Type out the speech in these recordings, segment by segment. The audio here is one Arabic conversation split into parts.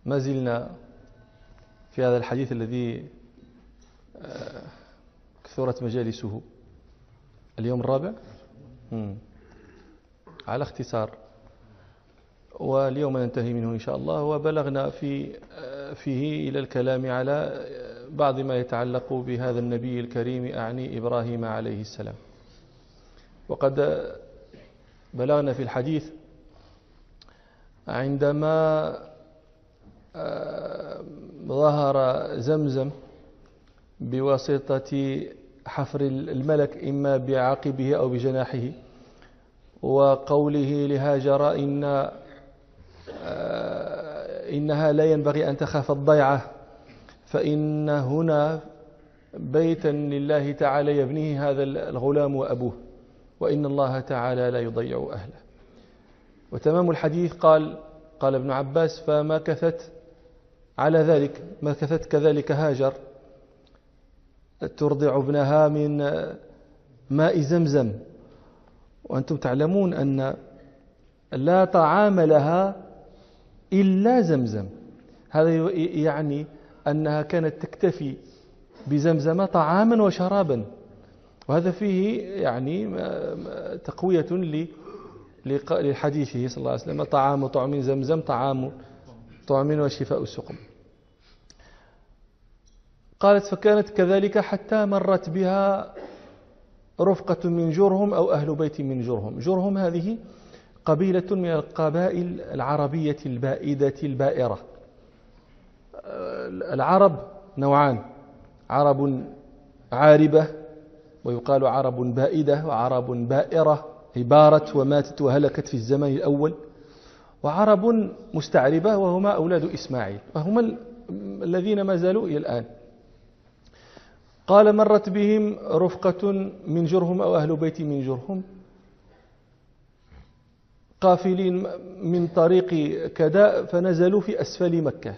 ما زلنا في هذا الحديث الذي كثرت مجالسه. اليوم الرابع على اختصار، واليوم ننتهي منه إن شاء الله. وبلغنا فيه إلى الكلام على بعض ما يتعلق بهذا النبي الكريم، أعني إبراهيم عليه السلام. وقد بلغنا في الحديث عندما ظهر زمزم بواسطة حفر الملك إما بعقبه أو بجناحه، وقوله لهاجر إنها لا ينبغي أن تخاف الضيعة، فإن هنا بيتا لله تعالى يبنيه هذا الغلام وأبوه، وإن الله تعالى لا يضيع أهله. وتمام الحديث قال ابن عباس: فمكثت على ذلك، مكثت كذلك هاجر ترضع ابنها من ماء زمزم. وأنتم تعلمون أن لا طعام لها إلا زمزم، هذا يعني أنها كانت تكتفي بزمزم طعاما وشرابا، وهذا فيه يعني تقوية لحديثه صلى الله عليه وسلم: طعام طعم زمزم طعام طعم وشفاء السقم. قالت: فكانت كذلك حتى مرت بها رفقة من جرهم أو أهل بيت من جرهم. جرهم هذه قبيلة من القبائل العربية البائدة البائرة. العرب نوعان: عرب عاربة ويقال عرب بائدة، وعرب بائرة بارت وماتت وهلكت في الزمن الأول، وعرب مستعربة وهما أولاد إسماعيل، وهما الذين ما زالوا إلى الآن. قال: مرت بهم رفقة من جرهم أو أهل بيت من جرهم قافلين من طريق كذا، فنزلوا في أسفل مكة،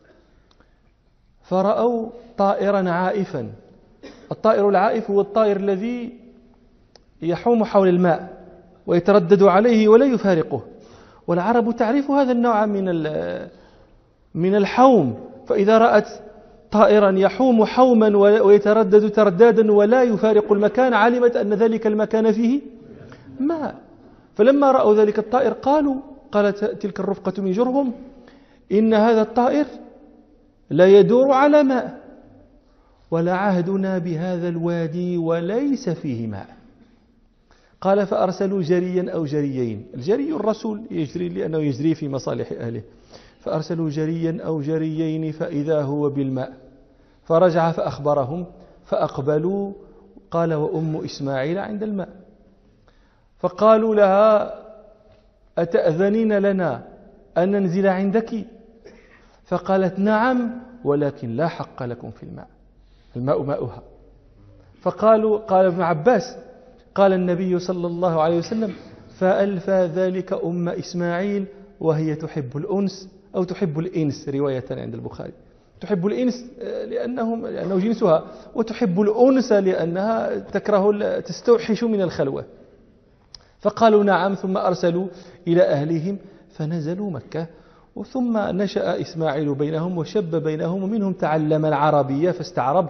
فرأوا طائرا عائفا. الطائر العائف هو الطائر الذي يحوم حول الماء ويتردد عليه ولا يفارقه، والعرب تعرف هذا النوع من الحوم، فإذا رأت طائرا يحوم حوما ويتردد تردادا ولا يفارق المكان، علمت أن ذلك المكان فيه ماء. فلما رأوا ذلك الطائر قالت تلك الرفقة من جرهم: إن هذا الطائر لا يدور على ماء، ولعهدنا بهذا الوادي وليس فيه ماء. قال: فأرسلوا جريا أو جريين. الجري الرسول يجري لأنه يجري في مصالح أهله، فأرسلوا جريا أو جريين فإذا هو بالماء، فرجع فأخبرهم فأقبلوا. قال: وأم إسماعيل عند الماء. فقالوا لها: أتأذنين لنا أن ننزل عندك؟ فقالت: نعم، ولكن لا حق لكم في الماء، الماء ماؤها. قال ابن عباس: قال النبي صلى الله عليه وسلم: فألفى ذلك أم إسماعيل وهي تحب الأنس أو تحب الإنس، رواية عند البخاري. تحب الإنس لأنه جنسها، وتحب الأنس لأنها تكره تستوحش من الخلوة. فقالوا: نعم. ثم أرسلوا إلى أهلهم فنزلوا مكة، ثم نشأ إسماعيل بينهم وشب بينهم، ومنهم تعلم العربية فاستعرب.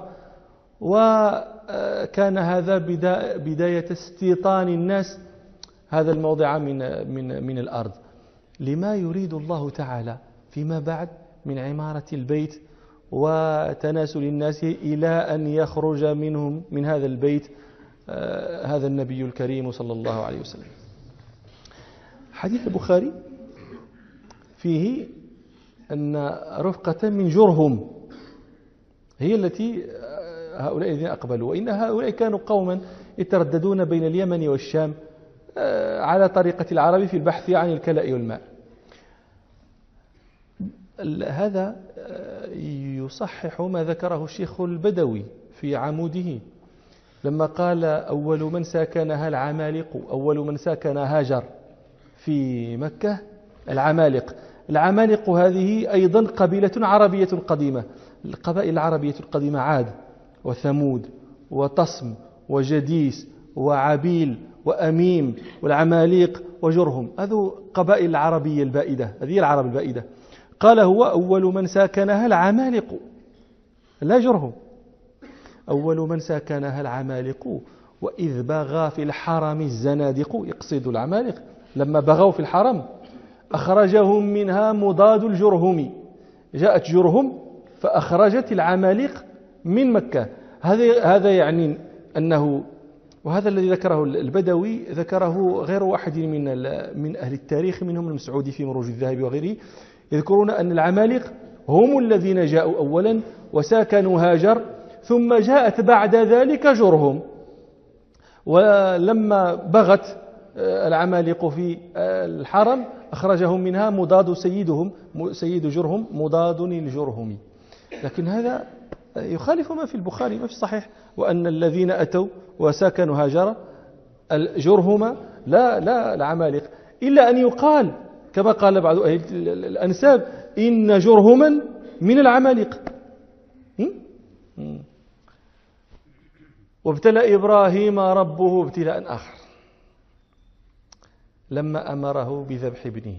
وكان هذا بداية استيطان الناس هذا الموضع من الأرض، لما يريد الله تعالى فيما بعد من عمارة البيت وتناسل الناس إلى أن يخرج منهم من هذا البيت هذا النبي الكريم صلى الله عليه وسلم. حديث البخاري فيه أن رفقة من جرهم هي التي هؤلاء الذين أقبلوا، وإن هؤلاء كانوا قوما يترددون بين اليمن والشام على طريقة العرب في البحث عن الكلاء والماء. هذا يصحح ما ذكره الشيخ البدوي في عموده لما قال: أول من ساكنها العمالقة، أول من ساكن هاجر في مكة العمالقة. العمالقة هذه أيضا قبيلة عربية قديمة. القبائل العربية القديمة عاد وثمود وطصم وجديس وعبيل وأميم والعماليق وجرهم، هذو قبائل العربية البائدة، هذه العرب البائدة. قال هو أول من ساكنها العمالقة لا جرهم، أول من ساكنها العمالقة، وإذ بغى في الحرم الزنادق، يقصد العمالقة لما بغوا في الحرم أخرجهم منها مضاد الجرهم، جاءت جرهم فأخرجت العمالقة من مكة. هذا يعني أنه، وهذا الذي ذكره البدوي ذكره غير واحد من أهل التاريخ منهم المسعودي في مروج الذهب وغيره، يذكرون أن العمالقة هم الذين جاءوا أولا وساكنوا هاجر، ثم جاءت بعد ذلك جرهم، ولما بغت العمالقة في الحرم أخرجهم منها مضاد سيد جرهم مضاد الجرهم. لكن هذا يخالف ما في البخاري ما في الصحيح، وأن الذين أتوا وساكنوا هاجر الجرهم لا العمالقة، إلا أن يقال كما قال بعض أهل الأنساب إن جرهما من العمالقة. وابتلى إبراهيم ربه ابتلاء آخر لما أمره بذبح ابنه،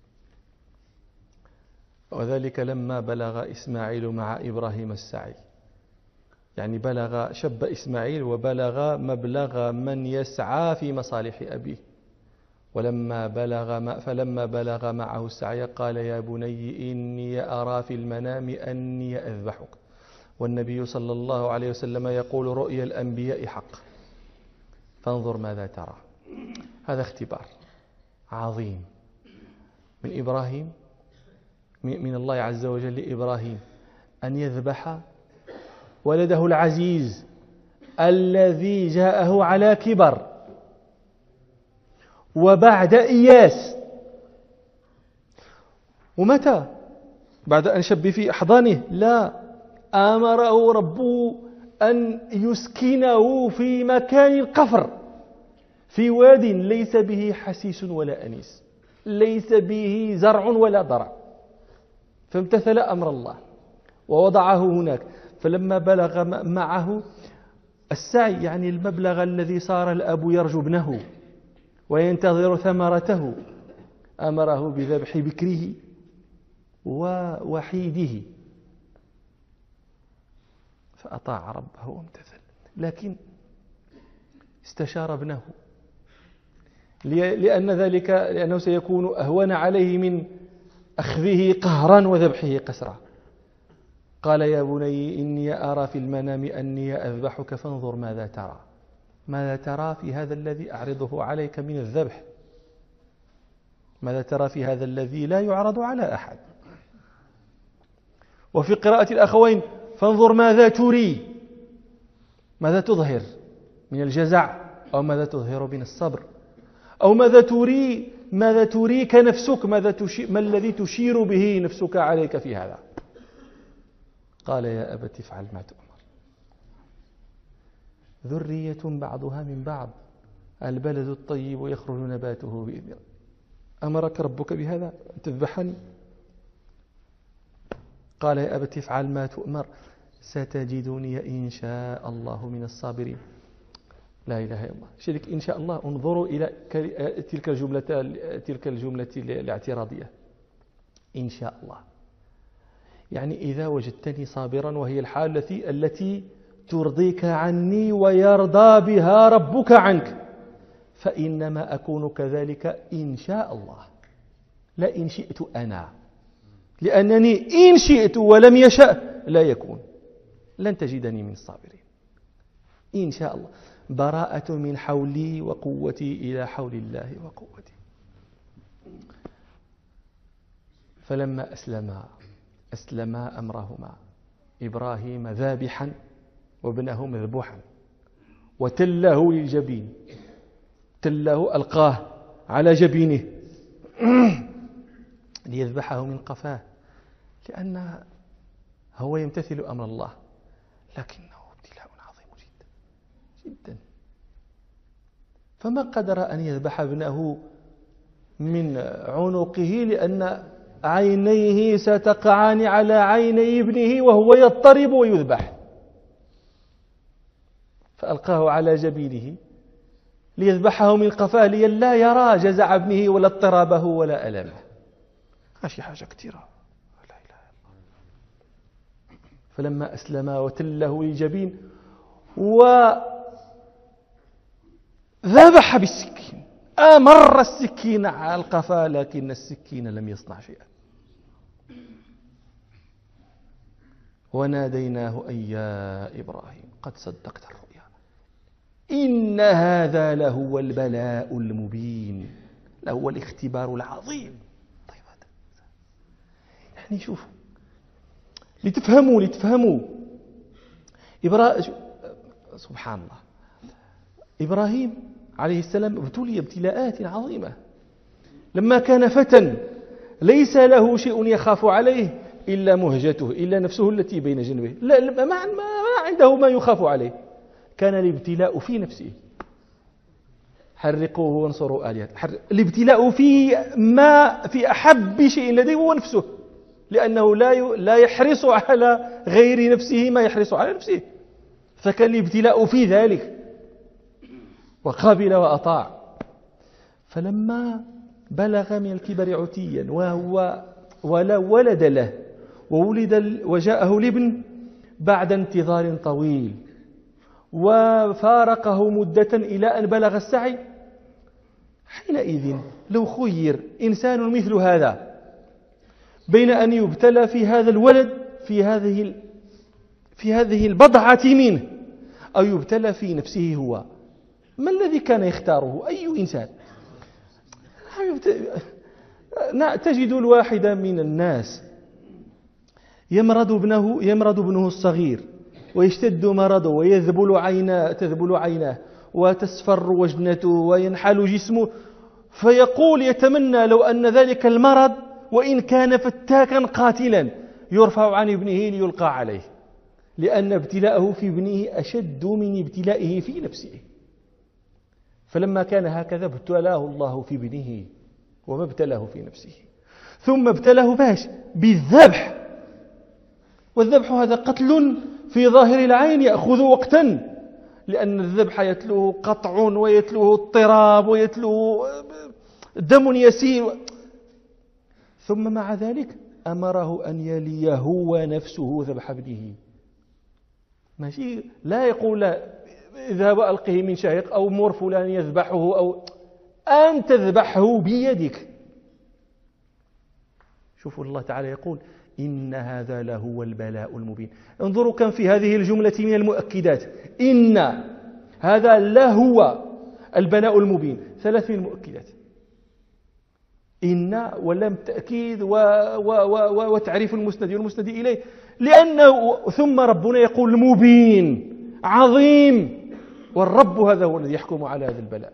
وذلك لما بلغ إسماعيل مع إبراهيم السعي، يعني شب إسماعيل وبلغ مبلغ من يسعى في مصالح أبيه، فلما بلغ معه السعي قال يا بني إني أرى في المنام أني أذبحك، والنبي صلى الله عليه وسلم يقول رؤيا الأنبياء حق فانظر ماذا ترى. هذا اختبار عظيم من إبراهيم، من الله عز وجل لإبراهيم أن يذبح ولده العزيز الذي جاءه على كبر وبعد إياس. ومتى؟ بعد أن شب في أحضانه؟ لا، أمره ربه أن يسكنه في مكان القفر، في واد ليس به حسيس ولا أنيس، ليس به زرع ولا ضرع، فامتثل أمر الله ووضعه هناك. فلما بلغ معه السعي، يعني المبلغ الذي صار الأب يرجو ابنه وينتظر ثمرته، أمره بذبح بكره ووحيده، فأطاع ربه وامتثل، لكن استشار ابنه لأنه سيكون أهون عليه من أخذه قهرا وذبحه قسرا. قال يا بني إني أرى في المنام أني أذبحك فانظر ماذا ترى. ماذا ترى في هذا الذي أعرضه عليك من الذبح؟ ماذا ترى في هذا الذي لا يعرض على أحد؟ وفي قراءة الأخوين فانظر ماذا تري، ماذا تظهر من الجزع، أو ماذا تظهر من الصبر، أو ماذا تريك نفسك، ما الذي تشير به نفسك عليك في هذا. قال يا أبت افعل ما تؤمر، ذرية بعضها من بعض، البلد الطيب يخرج نباته بإذن الله. أمرك ربك بهذا تذبحني؟ قال يا أبت افعل ما تؤمر ستجدني إن شاء الله من الصابرين. لا إله إلا الله. شرك إن شاء الله. انظروا إلى تلك الجملة الاعتراضية، إن شاء الله، يعني إذا وجدتني صابرا، وهي الحالة التي ترضيك عني ويرضى بها ربك عنك، فإنما أكون كذلك إن شاء الله، لا إن شئت أنا، لأنني إن شئت ولم يشأ لا يكون، لن تجدني من الصابرين. إن شاء الله، براءة من حولي وقوتي إلى حول الله وقوتي. فلما أسلما أمرهما، إبراهيم ذابحا وابنه مذبوحا، وتله للجبين، تله ألقاه على جبينه ليذبحه من قفاه، لأن هو يمتثل أمر الله، لكنه ابتلاء عظيم جدا جدا. فما قدر أن يذبح ابنه من عنقه، لأن عينيه ستقعان على عيني ابنه وهو يضطرب ويذبح، فألقاه على جبينه ليذبحه من قفاه لئلا يرى جزع ابنه ولا اضطرابه ولا ألمه. ماشي حاجة كثيرة، فلما أسلم وتله للجبين وذبح بالسكين، أمر السكين على القفا لكن السكين لم يصنع شيئا. وناديناه أن يا إبراهيم قد صدقت الرؤيا إن هذا لهو البلاء المبين، لهو الاختبار العظيم. طيب هذا يعني شوفوا لتفهموا سبحان الله، إبراهيم عليه السلام ابتلي ابتلاءات عظيمة. لما كان فتى ليس له شيء يخاف عليه إلا مهجته، إلا نفسه التي بين جنبه، لا ما عنده ما يخاف عليه. كان الابتلاء في نفسه، حرقوه وانصروا آلهة. الابتلاء في أحب شيء لديه هو نفسه، لأنه لا يحرص على غير نفسه ما يحرص على نفسه، فكان الابتلاء في ذلك وقابل وأطاع. فلما بلغ من الكبر عتيا وهو ولا ولد له وجاءه الابن بعد انتظار طويل وفارقه مدة إلى أن بلغ السعي، حينئذ لو خير إنسان مثل هذا بين أن يبتلى في هذا الولد في هذه البضعة منه أو يبتلى في نفسه هو، ما الذي كان يختاره؟ أي إنسان؟ تجد الواحد من الناس يمرض ابنه الصغير ويشتد مرضه تذبل عيناه وتصفر وجنته وينحل جسمه، فيقول يتمنى لو أن ذلك المرض وإن كان فتاكا قاتلا يرفع عن ابنه ليلقى عليه، لأن ابتلاءه في ابنه أشد من ابتلائه في نفسه. فلما كان هكذا ابتلاه الله في ابنه وما ابتلاه في نفسه، ثم ابتلاه بالذبح. والذبح هذا قتل في ظاهر العين يأخذ وقتا، لأن الذبح يتلوه قطع ويتلوه اضطراب ويتلوه دم يسيل، ثم مع ذلك أمره أن يلي هو نفسه ذبح ابنه. ماشي لا يقول اذهب ألقه من شهيق أو مر فلان يذبحه، أو أن تذبحه بيدك. شوفوا الله تعالى يقول إن هذا لهو البلاء المبين. انظروا كم في هذه الجملة من المؤكدات. إن هذا لهو البلاء المبين، 3 من المؤكدات. إن ولم تأكيد وتعريف المسند والمسند إليه، لأنه ثم ربنا يقول مبين عظيم، والرب هذا هو الذي يحكم على هذا البلاء.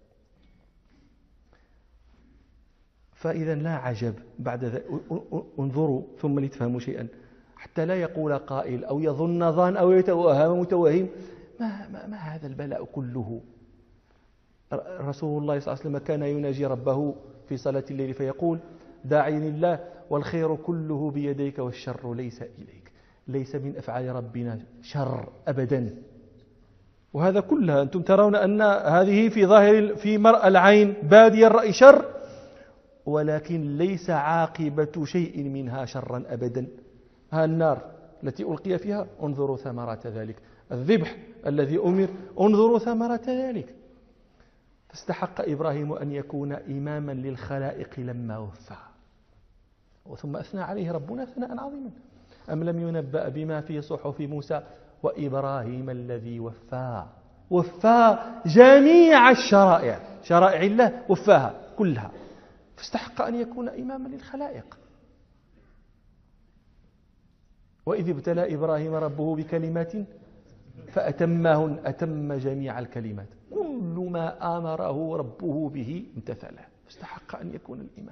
فإذا لا عجب بعد ذلك. انظروا ثم لتفهموا شيئا، حتى لا يقول قائل أو يظن ظان أو يتوهم متوهم ما هذا البلاء كله. رسول الله صلى الله عليه وسلم كان يناجي ربه في صلاة الليل فيقول داعيني الله والخير كله بيديك والشر ليس إليك. ليس من أفعال ربنا شر أبدا. وهذا كلها أنتم ترون أن هذه في مرأى العين بادي الرأي شر، ولكن ليس عاقبة شيء منها شرا أبدا. ها النار التي ألقي فيها انظروا ثمرات ذلك، الذبح الذي أمر انظروا ثمرات ذلك. فاستحق إبراهيم أن يكون إماما للخلائق لما وفى. وثم أثنى عليه ربنا ثناء عظيما. أم لم ينبأ بما في صحف موسى وإبراهيم الذي وفى جميع الشرائع، شرائع الله وفاها كلها، فاستحق أن يكون إماما للخلائق. وإذ ابتلى إبراهيم ربه بكلمات فأتمهن، أتم جميع الكلمات، كل ما آمره ربه به امتثله، فاستحق أن يكون الإمام.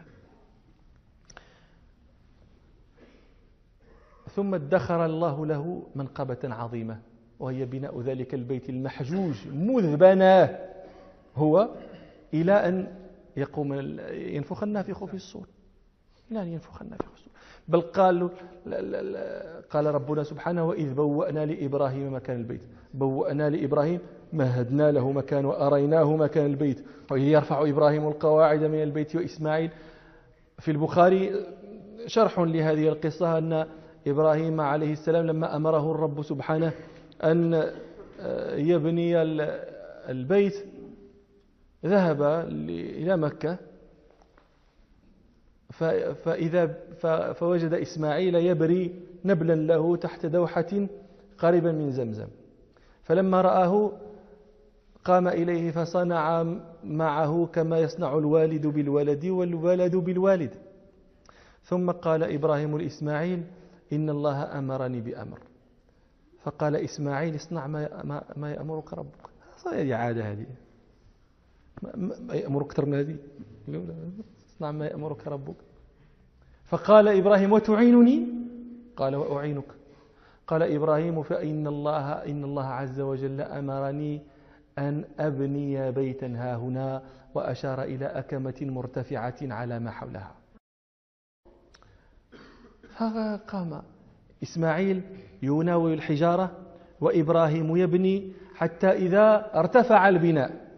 ثم ادخر الله له منقبة عظيمة، وهي بناء ذلك البيت المحجوج مذ بناه هو إلى أن ينفخ النافخ في الصور، إلى أن ينفخ النافخ في الصور. بل قال ربنا سبحانه وإذ بوأنا لإبراهيم مكان البيت، بوأنا لإبراهيم مهدنا له مكان وأريناه مكان البيت، وإذ يرفع إبراهيم القواعد من البيت وإسماعيل. في البخاري شرح لهذه القصة أن إبراهيم عليه السلام لما أمره الرب سبحانه أن يبني البيت ذهب إلى مكة فوجد إسماعيل يبري نبلا له تحت دوحة قريبا من زمزم، فلما رآه قام إليه فصنع معه كما يصنع الوالد بالولد والولد بالوالد. ثم قال إبراهيم لإسماعيل: إن الله أمرني بأمر. فقال إسماعيل: اصنع ما يأمرك ربك. هذه عادة، هذه ما يأمر أكثر من هذه، اصنع ما يأمرك ربك. فقال إبراهيم: وتعينني؟ قال: وأعينك. قال إبراهيم: فإن الله عز وجل أمرني أن أبني بيتا هاهنا، وأشار إلى أكمة مرتفعة على ما حولها. فقام إسماعيل يناول الحجارة وإبراهيم يبني، حتى إذا ارتفع البناء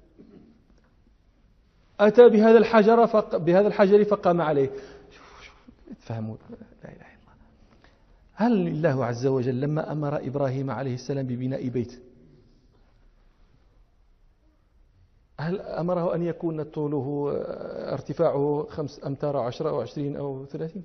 أتى بهذا الحجر فقام عليه. تفهموا؟ لا إله إلا الله. هل الله عز وجل لما أمر إبراهيم عليه السلام ببناء بيت، هل أمره أن يكون طوله ارتفاعه 5 أمتار أو 10 أو 20 أو 30؟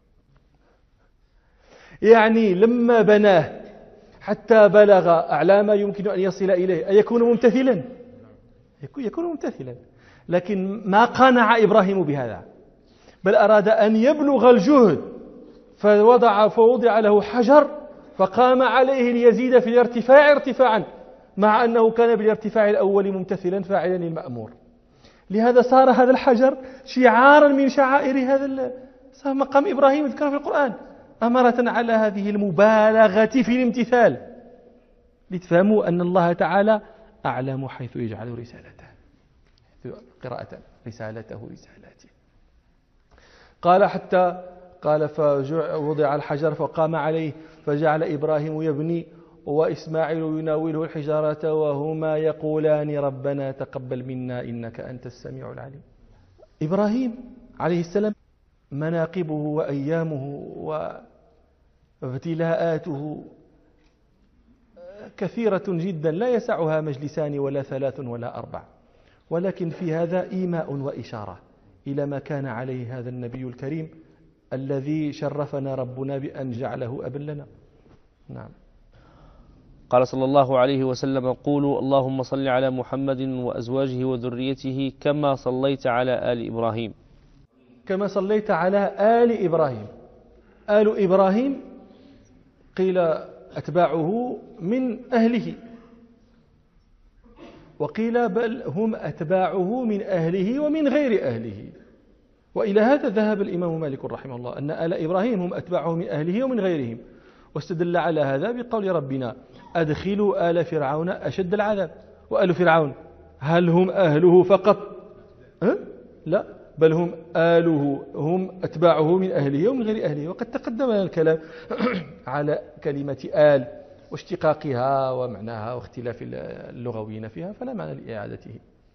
يعني لما بناه حتى بلغ أعلى ما يمكن أن يصل إليه أيكون ممتثلا؟ يكون ممتثلا، لكن ما قنع إبراهيم بهذا، بل أراد أن يبلغ الجهد، فوضع له حجر فقام عليه ليزيد في الارتفاع ارتفاعا، مع أنه كان بالارتفاع الأول ممتثلا فاعلا المأمور. لهذا صار هذا الحجر شعارا من شعائر هذا مقام إبراهيم ذكر في القرآن، أمرة على هذه المبالغة في الامتثال، لتفهموا أن الله تعالى أعلم حيث يجعل رسالته، قراءة رسالته. قال فوضع الحجر فقام عليه، فجعل إبراهيم يبني وإسماعيل يناوله الحجارة وهما يقولان: ربنا تقبل منا إنك أنت السميع العليم. إبراهيم عليه السلام مناقبه وأيامه وابتلاءاته كثيرة جدا لا يسعها مجلسان ولا 3 ولا 4، ولكن في هذا إيماء وإشارة إلى ما كان عليه هذا النبي الكريم الذي شرفنا ربنا بأن جعله أبا لنا. نعم. قال صلى الله عليه وسلم: قولوا اللهم صل على محمد وأزواجه وذريته كما صليت على آل إبراهيم. كما صليت على آل إبراهيم. آل إبراهيم قيل أتباعه من أهله، وقيل بل هم أتباعه من أهله ومن غير أهله. وإلى هذا ذهب الإمام مالك رحمه الله، أن آل إبراهيم هم أتباعه من أهله ومن غيرهم، واستدل على هذا بقول ربنا: أدخلوا آل فرعون أشد العذاب. وآل فرعون هل هم أهله فقط؟ لا، بل هم آله، هم أتباعه من أهله ومن غير أهله. وقد تقدم لنا الكلام على كلمة آل واشتقاقها ومعناها واختلاف اللغويين فيها، فلا معنى لإعادته.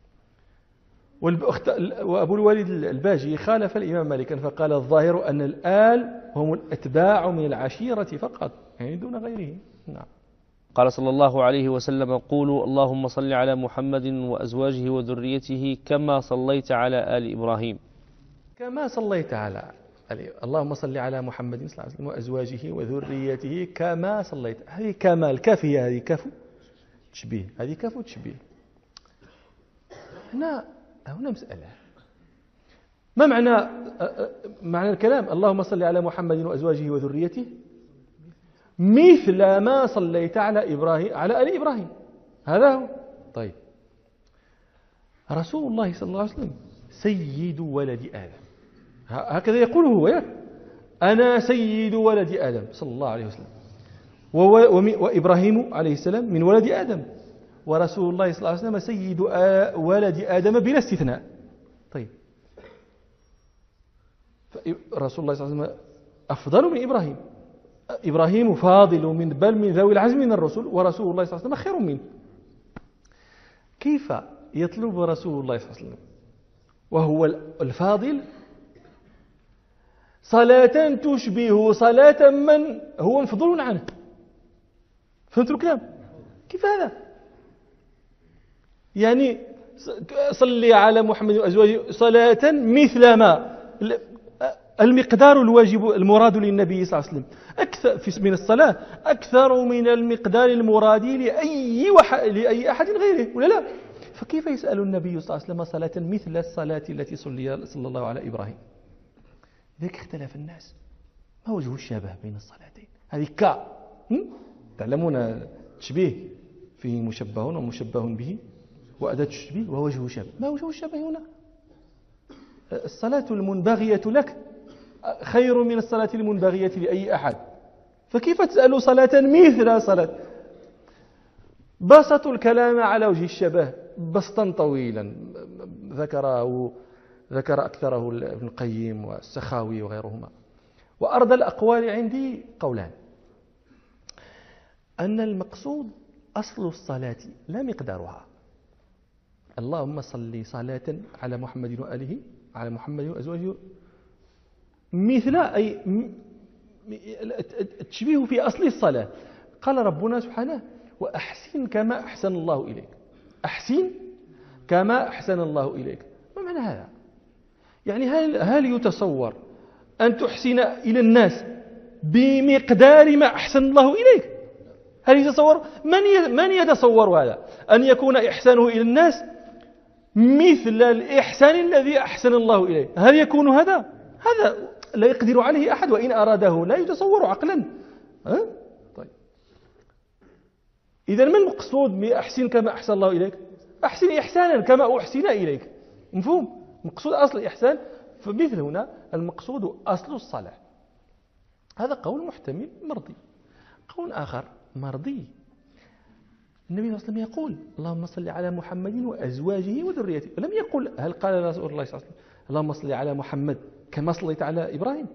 وأبو الوليد الباجي خالف الإمام مالكا فقال: الظاهر أن الآل هم الأتباع من العشيرة فقط، يعني دون غيره. نعم. قال صلى الله عليه وسلم: قولوا اللهم صل على محمد وأزواجه وذريته كما صليت على آل إبراهيم. كما صليت على اللهم صل على محمد صلى الله عليه وسلم وأزواجه وذريته كما صليت. هذه كما الكاف، هذه كاف تشبيه، هذه كاف تشبيه. هنا مسألة، ما معنى الكلام؟ اللهم صل على محمد وأزواجه وذريته مثل ما صليت على إبراهيم على آل إبراهيم. هذا هو. طيب، رسول الله صلى الله عليه وسلم سيد ولد آدم، هكذا يقول هو: أنا سيد ولد آدم صلى الله عليه وسلم. وإبراهيم عليه السلام من ولد آدم، ورسول الله صلى الله عليه وسلم سيد ولد آدم بلا استثناء. طيب، رسول الله صلى الله عليه وسلم أفضل من إبراهيم. إبراهيم فاضل بل من ذوي العزم من الرسل، ورسول الله صلى الله عليه وسلم خير منه. كيف يطلب رسول الله صلى الله عليه وسلم وهو الفاضل صلاة تشبه صلاة من هو مفضول عنه. فهمت الكلام؟ كيف هذا؟ يعني صلي على محمد وأزواجه صلاة مثل ما المقدار الواجب المراد للنبي صلى الله عليه وسلم أكثر من الصلاة أكثر من المقدار المراد لأي أحد غيره، ولا لا؟ فكيف يسأل النبي صلى الله عليه وسلم صلاة مثل الصلاة التي صلى الله على إبراهيم؟ ذلك اختلف الناس، ما وجه الشبه بين الصلاتين؟ هذه تعلمون التشبيه فيه مشبه ومشبه به وأداة التشبيه ووجه الشبه. ما وجه الشبه هنا؟ الصلاة المنبغية لك خير من الصلاة المنبغية لأي أحد، فكيف تسأل صلاة مثل صلاة؟ بسطوا الكلام على وجه الشبه بسطا طويلا ذكر أكثره ابن القيم والسخاوي وغيرهما. وأرض الأقوال عندي قولان: أن المقصود أصل الصلاة لا مقدارها. اللهم صل صلاة على محمد وآله على محمد وأزواجه مثل أي التشبيه في أصل الصلاة. قال ربنا سبحانه: وأحسن كما أحسن الله إليك. أحسن كما أحسن الله إليك، ما معنى هذا؟ يعني هل يتصور أن تحسن إلى الناس بمقدار ما أحسن الله إليك؟ هل يتصور؟ من يتصور هذا؟ أن يكون إحسانه إلى الناس مثل الإحسان الذي أحسن الله إليه. هل يكون هذا لا يقدر عليه أحد، وإن أراده لا يتصور عقلا. طيب، إذن ما المقصود بأحسن كما أحسن الله إليك؟ أحسن إحسانا كما أحسن إليك. مفهوم؟ مقصود أصل الإحسان. فمثل هنا المقصود أصل الصلاة. هذا قول محتمل مرضي. قول آخر مرضي: النبي صلى الله عليه وسلم يقول: اللهم صل على محمد وأزواجه وذريته. لم يقل، هل قال رسول الله صلى الله عليه وسلم اللهم صل على محمد كما صليت على إبراهيم؟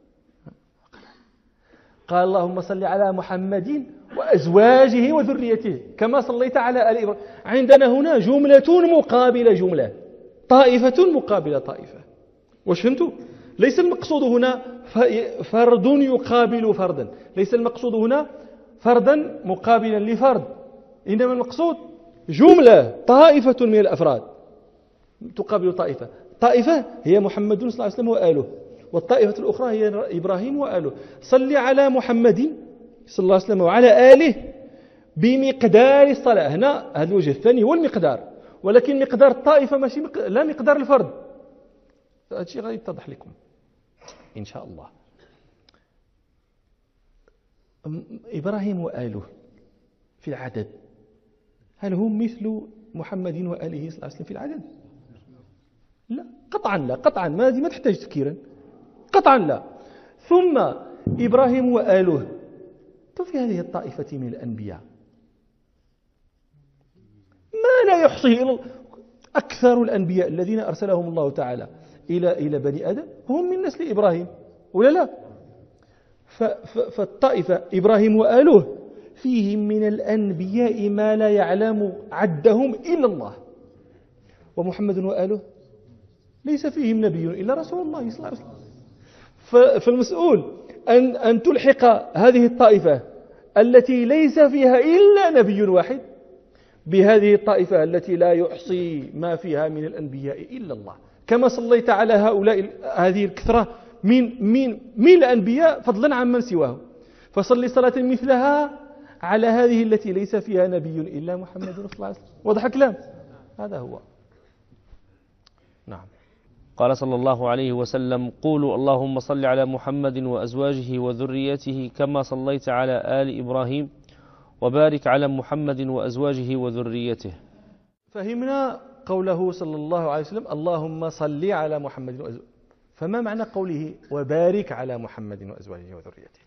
قال: اللهم صل على محمد وأزواجه وذريته كما صليت على آل إبراهيم. عندنا هنا جملة مقابلة جملة، طائفة مقابلة طائفة. واش فهمتوا؟ ليس المقصود هنا فرد يقابل فردا، ليس المقصود هنا فردا مقابلا لفرد، إنما المقصود جملة، طائفة من الأفراد تقابل طائفة. طائفة هي محمد صلى الله عليه وسلم وآله، والطائفة الأخرى هي إبراهيم وآله. صل على محمد صلى الله عليه وسلم وعلى آله بمقدار الصلاة. هنا هذا الوجه الثاني هو المقدار، ولكن مقدار الطائفة ماشي لا مقدار الفرد. هذا الشيء غادي يتضح لكم إن شاء الله. إبراهيم وآله في العدد، هل هم مثل محمد وآله صلى الله عليه وسلم في العدد؟ لا، قطعا لا، قطعا ما تحتاج تفكيرا، قطعا لا. ثم إبراهيم وآله في هذه الطائفة من الأنبياء ما لا يحصيه أكثر الأنبياء الذين أرسلهم الله تعالى إلى بني آدم هم من نسل إبراهيم، ولا لا؟ فالطائفة إبراهيم وآله فيهم من الأنبياء ما لا يعلم عدهم إلا الله، ومحمد وآله ليس فيهم نبي إلا رسول الله صلى الله عليه وسلم. فالمسؤول أن تلحق هذه الطائفة التي ليس فيها إلا نبي واحد بهذه الطائفة التي لا يحصي ما فيها من الأنبياء إلا الله، كما صليت على هذه الكثرة من الأنبياء فضلا عن من سواهم. فصلي صلاة مثلها على هذه التي ليس فيها نبي إلا محمد صلى الله عليه وسلم. واضح الكلام؟ هذا هو. نعم. قال صلى الله عليه وسلم: قولوا اللهم صل على محمد وأزواجه وذريته كما صليت على آل إبراهيم وبارك على محمد وأزواجه وذريته. فهمنا قوله صلى الله عليه وسلم: اللهم صل على محمد وأزواجه. فما معنى قوله وبارك على محمد وأزواجه وذريته؟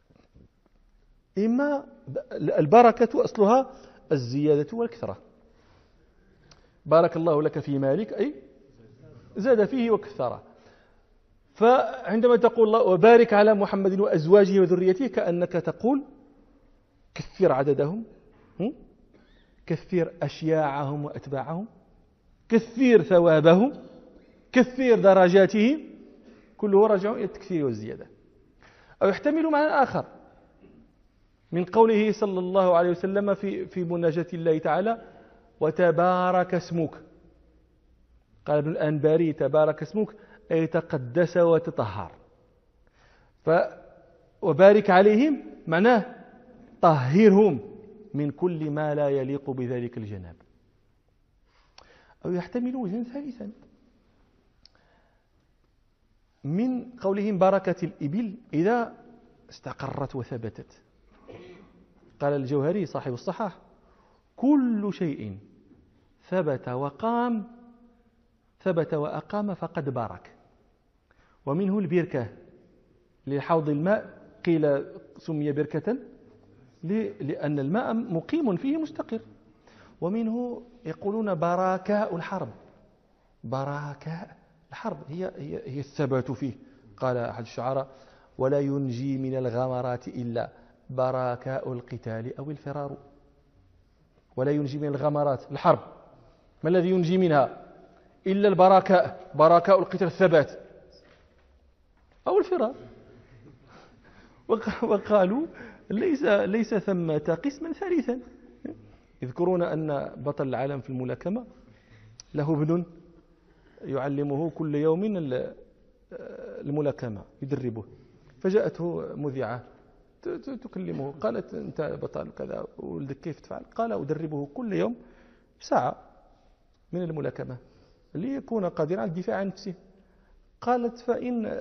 إما البركة أصلها الزيادة والكثرة. بارك الله لك في مالك أي زاد فيه وكثره. فعندما تقول الله وبارك على محمد وأزواجه وذريته كأنك تقول كثر عددهم، كثر أشياعهم وأتباعهم، كثر ثوابهم، كثر درجاتهم، كله راجع إلى التكثير والزيادة. أو يحتمل معنى آخر من قوله صلى الله عليه وسلم في مناجاة الله تعالى: وتبارك اسمك. قال ابن الأنباري: تبارك اسمك أي تقدس وتطهر. وبارك عليهم معناه طهرهم من كل ما لا يليق بذلك الجناب. أو يحتمل وجها ثالثا من قولهم: بركة الإبل إذا استقرت وثبتت. قال الجوهري صاحب الصحاح: كل شيء ثبت وأقام فقد بارك. ومنه البركة لحوض الماء، قيل سمي بركة لأن الماء مقيم فيه مستقر. ومنه يقولون براكاء الحرب. براكاء الحرب هي الثبات فيه. قال أحد الشعراء: ولا ينجي من الغمرات إلا براكاء القتال أو الفرار. ولا ينجي من الغمرات الحرب، ما الذي ينجي منها إلا البراكاء، براكاء القتال الثبات أو الفرار. وقالوا ليس ثمة قسما ثالثا. يذكرون أن بطل العالم في الملاكمة له ابن يعلمه كل يوم الملاكمة، يدربه. فجاءته مذيعة تكلمه، قالت: أنت بطل كذا، ولدك كيف تفعل؟ قال: أدربه كل يوم ساعة من الملاكمة ليكون قادرا على الدفاع عن نفسه. قالت: فإن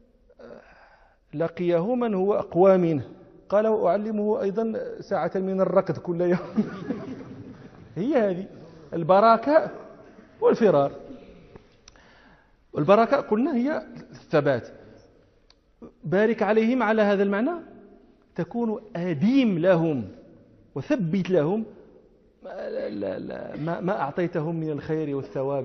لقيه من هو أقوى منه؟ قال: وأعلمه أيضا ساعة من الركض كل يوم. هي هذه البراكة والفرار. والبراكة قلنا هي الثبات. بارك عليهم على هذا المعنى تكون أديم لهم وثبت لهم ما أعطيتهم من الخير والثواب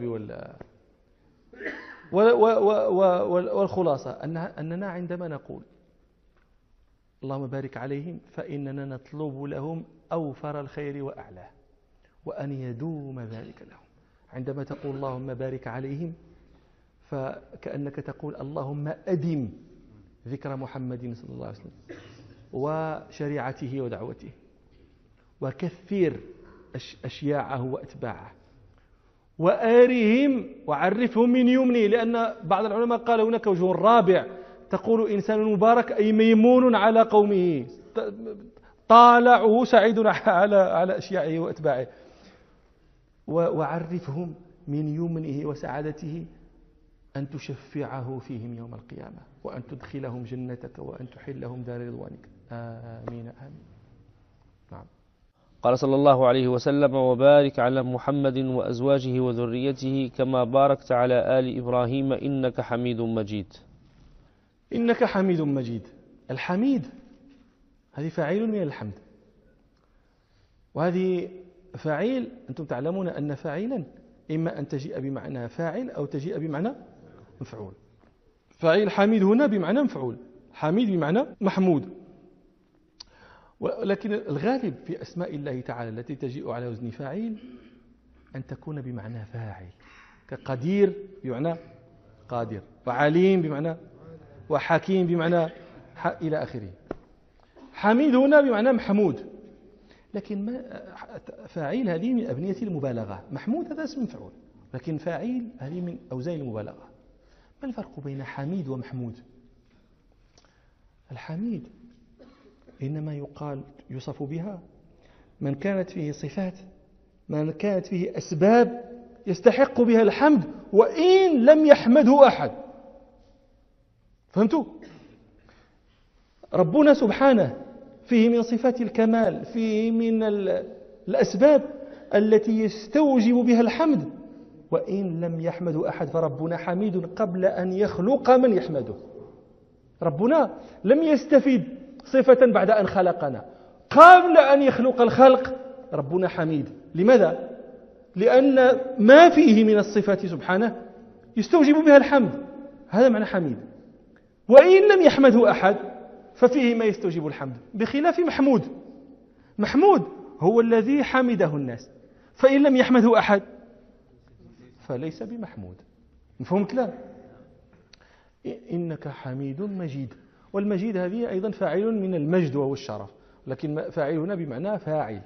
والخلاصة أننا عندما نقول اللهم بارك عليهم فإننا نطلب لهم أوفر الخير وأعلاه، وأن يدوم ذلك لهم. عندما تقول اللهم بارك عليهم فكأنك تقول اللهم أدم ذكر محمد صلى الله عليه وسلم وشريعته ودعوته، وكثر أشياعه وأتباعه، وآرهم وعرفهم من يمنه. لأن بعض العلماء قال هناك وجه رابع، تقول إنسان مبارك أي ميمون على قومه، طالعه سعيد على أشياعه وأتباعه. وعرفهم من يمنه وسعادته أن تشفعه فيهم يوم القيامة، وأن تدخلهم جنتك، وأن تحلهم دار رضوانك. آمين آمين. نعم. قال صلى الله عليه وسلم: وبارك على محمد وأزواجه وذريته كما باركت على آل إبراهيم إنك حميد مجيد. إنك حميد مجيد. الحميد هذه فاعل من الحمد، وهذه فاعل أنتم تعلمون أن فاعلا إما أن تجيء بمعنى فاعل أو تجيء بمعنى مفعول. فاعل حميد هنا بمعنى مفعول، حميد بمعنى محمود. ولكن الغالب في أسماء الله تعالى التي تجيء على وزن فاعل أن تكون بمعنى فاعل، كقدير بمعنى قادر، وعليم بمعنى، وحكيم بمعنى إلى آخره. حميد هنا بمعنى محمود، لكن فاعل هذه من أبنية المبالغة. محمود هذا اسم مفعول، لكن فاعل هذه من أوزان المبالغة. ما الفرق بين حميد ومحمود؟ الحميد إنما يقال يوصف بها من كانت فيه صفات، من كانت فيه أسباب يستحق بها الحمد وإن لم يحمده أحد. فهمتوا؟ ربنا سبحانه فيه من صفات الكمال، فيه من الأسباب التي يستوجب بها الحمد وإن لم يحمده أحد، فربنا حميد قبل أن يخلق من يحمده. ربنا لم يستفيد صفة بعد أن خلقنا، قبل أن يخلق الخلق ربنا حميد. لماذا؟ لأن ما فيه من الصفات سبحانه يستوجب بها الحمد، هذا معنى حميد. وإن لم يحمده أحد ففيه ما يستوجب الحمد، بخلاف محمود. محمود هو الذي حمده الناس، فإن لم يحمده أحد فليس بمحمود. مفهوم الكلام؟ إنك حميد مجيد. والمجيد هذه أيضا فاعل من المجد وهو الشرف، لكن فاعل هنا بمعنى فاعل.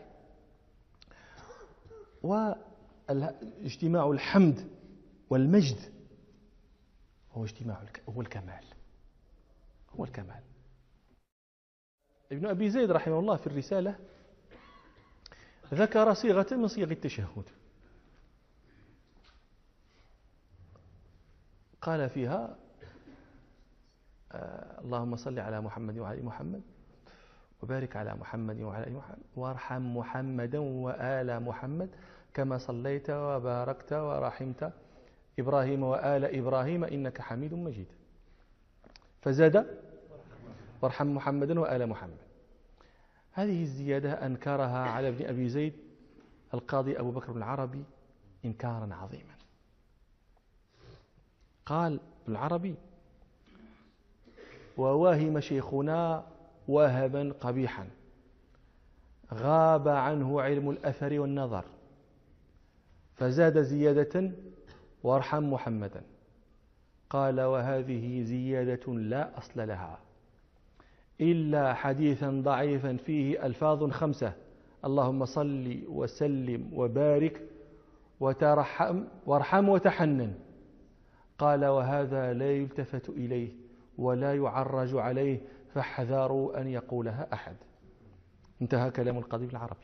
واجتماع الحمد والمجد هو الكمال، هو الكمال. ابن أبي زيد رحمه الله في الرسالة ذكر صيغة من صيغ التشهد قال فيها اللهم صل على محمد وعلى محمد وبارك على محمد وعلى آل محمد وارحم محمدا وآل محمد كما صليت وباركت ورحمت إبراهيم وآل إبراهيم إنك حميد مجيد. فزاد وارحم محمدا وآل محمد. هذه الزيادة أنكرها على ابن أبي زيد القاضي أبو بكر العربي إنكارا عظيما. قال ابن العربي: وواهم شيخنا وهبا قبيحا غاب عنه علم الأثر والنظر، فزاد زيادة وارحم محمدا. قال: وهذه زيادة لا أصل لها إلا حديثا ضعيفا فيه ألفاظ 5: اللهم صل وسلم وبارك وترحم وارحم وتحنن. قال: وهذا لا يلتفت إليه ولا يعرج عليه، فاحذروا أن يقولها أحد. انتهى كلام القاضي ابن العربي.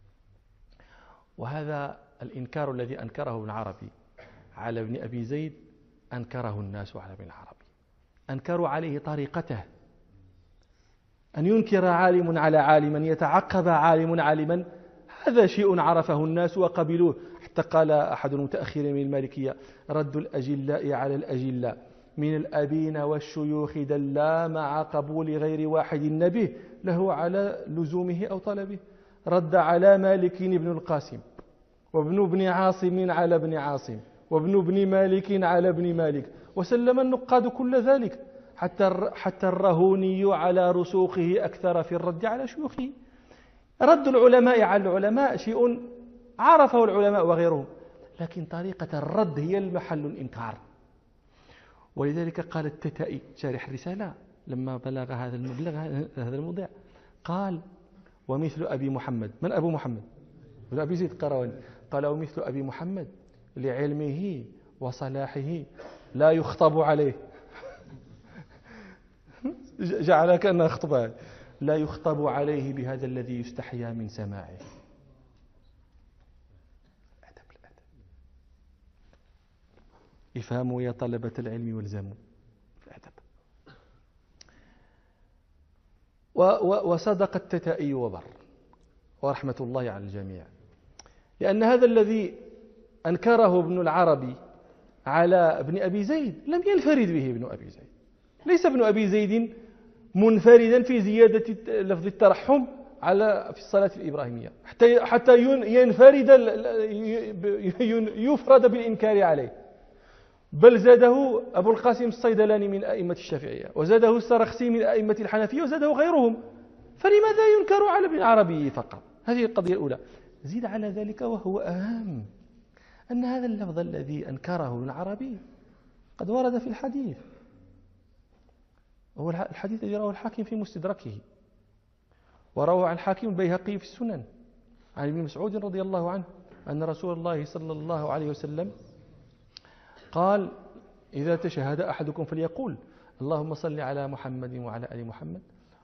وهذا الإنكار الذي أنكره ابن العربي على ابن أبي زيد أنكره الناس على ابن العربي، أنكروا عليه طريقته. أن ينكر عالم على عالم، أن يتعقب عالم عالما، هذا شيء عرفه الناس وقبلوه. حتى قال أحد المتأخرين من المالكية: رد الأجلاء على الأجلاء من الأبين والشيوخ دلا، مع قبول غير واحد نبيه له على لزومه أو طلبه. رد على مالك بن القاسم وابن ابن عاصم على ابن عاصم وابن ابن مالك على ابن مالك، وسلم النقاد كل ذلك، حتى الرهوني على رسوخه أكثر في الرد على شيوخه. رد العلماء على العلماء شيء عرفه العلماء وغيرهم، لكن طريقة الرد هي المحل الإنكار. ولذلك قال التتائي شارح الرسالة لما بلغ هذا الموضع قال: ومثل أبي محمد. من أبو محمد؟ ابن أبي زيد القيرواني. قال: ومثل أبي محمد لعلمه وصلاحه لا يخطب عليه. جعل كأنها خطبة. لا يخطب عليه بهذا الذي يستحيا من سماعه. افهموا يا طلبة العلم والزموا الأدب. وصدق التتائي وبر، ورحمة الله على الجميع، لأن هذا الذي أنكره ابن العربي على ابن أبي زيد لم ينفرد به ابن أبي زيد. ليس ابن أبي زيد منفردا في زيادة لفظ الترحم في الصلاة الإبراهيمية حتى ينفرد يفرد بالإنكار عليه، بل زاده أبو القاسم الصيدلاني من أئمة الشافعية، وزاده السرخسي من أئمة الحنفية، وزاده غيرهم. فلماذا ينكر على ابن العربي فقط؟ هذه القضية الأولى. زيد على ذلك وهو أهم أن هذا اللفظ الذي أنكره ابن العربي قد ورد في الحديث، هو الحديث الذي رواه الحاكم في مستدركه، وروى عن الحاكم البيهقي في السنن عن ابن مسعود رضي الله عنه أن رسول الله صلى الله عليه وسلم قال: إذا تشهد أحدكم فليقول اللهم صل على محمد وعلى آل محمد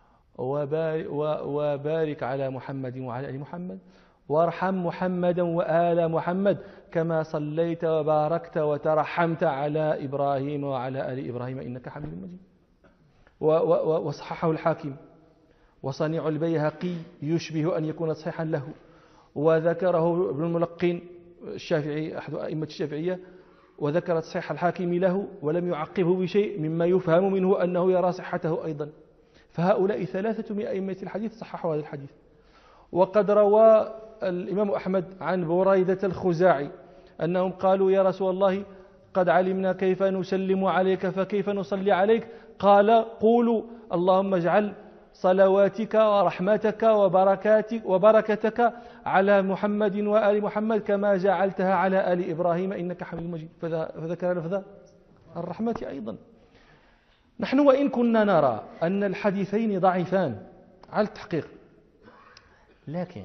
وبارك على محمد وعلى آل محمد وارحم محمدا وآل محمد كما صليت وباركت وترحمت على إبراهيم وعلى آل إبراهيم إنك حميد مجيد. وصححه الحاكم، وصنيع البيهقي يشبه أن يكون صحيحا له، وذكره ابن الملقن الشافعي أحد أئمة الشافعية، وذكر تصحيح الحاكم له ولم يعقبه بشيء مما يفهم منه أنه يرى صحته أيضا. فهؤلاء 3 من أئمة الحديث صححوا هذا الحديث. وقد روى الإمام أحمد عن بريدة الخزاعي أنهم قالوا: يا رسول الله قد علمنا كيف نسلم عليك فكيف نصلي عليك؟ قال: قولوا اللهم اجعل صلواتك ورحمتك وبركتك على محمد وآل محمد كما جعلتها على آل إبراهيم إنك حميد مجيد. فذكر لفظ الرحمة أيضا. نحن وإن كنا نرى أن الحديثين ضعيفان على التحقيق، لكن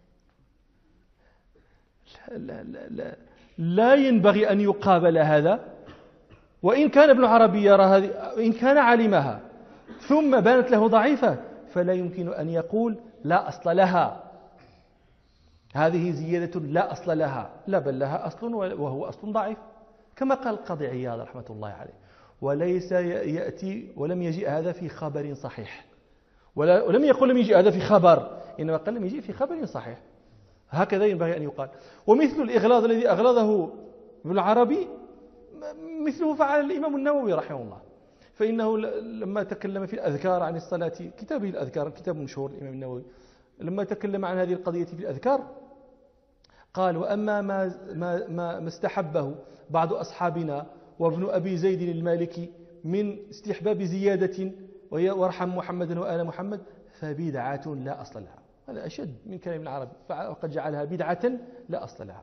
لا ينبغي أن يقابل هذا. وإن كان ابن عربي يرى هذه، إن كان علمها ثم بانت له ضعيفة، فلا يمكن أن يقول لا أصل لها، هذه زيادة لا أصل لها، لا بل لها أصل وهو أصل ضعيف، كما قال القاضي عياض رحمة الله عليه. وليس يأتي ولم يجيء هذا في خبر صحيح، ولم يقل لم يجيء هذا في خبر، إنما قال لم يجيء في خبر صحيح. هكذا ينبغي أن يقال. ومثل الإغلاظ الذي أغلظه ابن العربي مثله فعل الإمام النووي رحمه الله، فإنه لما تكلم في الأذكار عن الصلاة، كتابه الأذكار كتاب مشهور الإمام النووي، لما تكلم عن هذه القضية في الأذكار قال: وأما ما استحبه بعض أصحابنا وابن أبي زيد المالكي من استحباب زيادة وارحم محمدا وآل محمد فبدعة لا أصل لها. هذا أشد من كلام العربي، وقد جعلها بدعة لا أصل لها.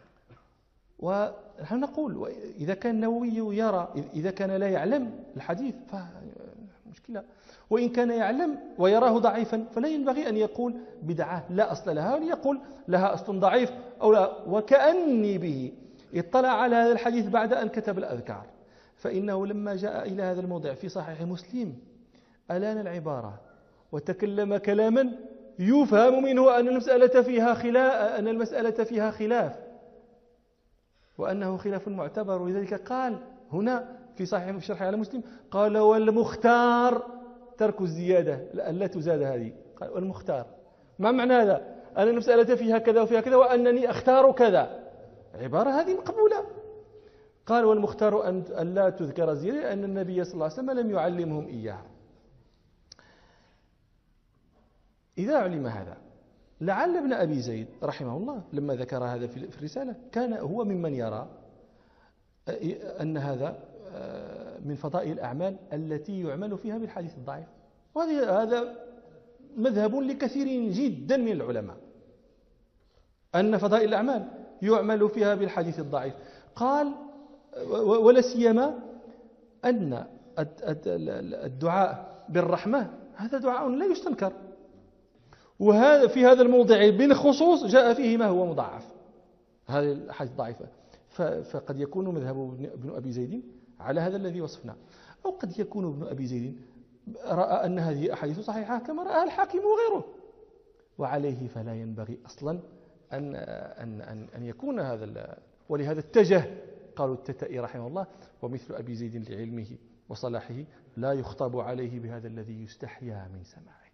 ونحن نقول إذا كان النووي يرى، إذا كان لا يعلم الحديث فمشكلة، وإن كان يعلم ويراه ضعيفا فلا ينبغي أن يقول بدعة لا أصل لها، وليقول لها أصل ضعيف أو لا. وكأني به اطلع على هذا الحديث بعد أن كتب الأذكار، فإنه لما جاء إلى هذا الموضع في صحيح مسلم ألان العبارة وتكلم كلاما يفهم منه أن المسألة فيها خلاف، وأنه خلاف معتبر. ولذلك قال هنا في صحيح شرح على مسلم، قال: والمختار ترك الزيادة، لا تزاد هذه. قال: والمختار، ما معنى هذا؟ أن المسألة فيها كذا وفيها كذا وأنني أختار كذا. عبارة هذه مقبولة. قال: والمختار أن لا تذكر الزيادة لأن النبي صلى الله عليه وسلم لم يعلمهم إياها. إذا علم هذا، لعل ابن أبي زيد رحمه الله لما ذكر هذا في الرسالة كان هو ممن يرى أن هذا من فضائل الأعمال التي يعمل فيها بالحديث الضعيف، وهذا مذهب لكثير جدا من العلماء، أن فضائل الأعمال يعمل فيها بالحديث الضعيف. قال: ولا سيما أن الدعاء بالرحمة هذا دعاء لا يستنكر، وهذا في هذا الموضع بالخصوص جاء فيه ما هو مضاعف، هذه الأحاديث ضعيفة. فقد يكون مذهب ابن أبي زيد على هذا الذي وصفناه، أو قد يكون ابن أبي زيد رأى أن هذه أحاديث صحيحة كما رأى الحاكم وغيره، وعليه فلا ينبغي أصلا أن يكون هذا. ولهذا اتجه، قالوا التتائي رحمه الله: ومثل أبي زيد لعلمه وصلاحه لا يخطب عليه بهذا الذي يستحيا من سماعه.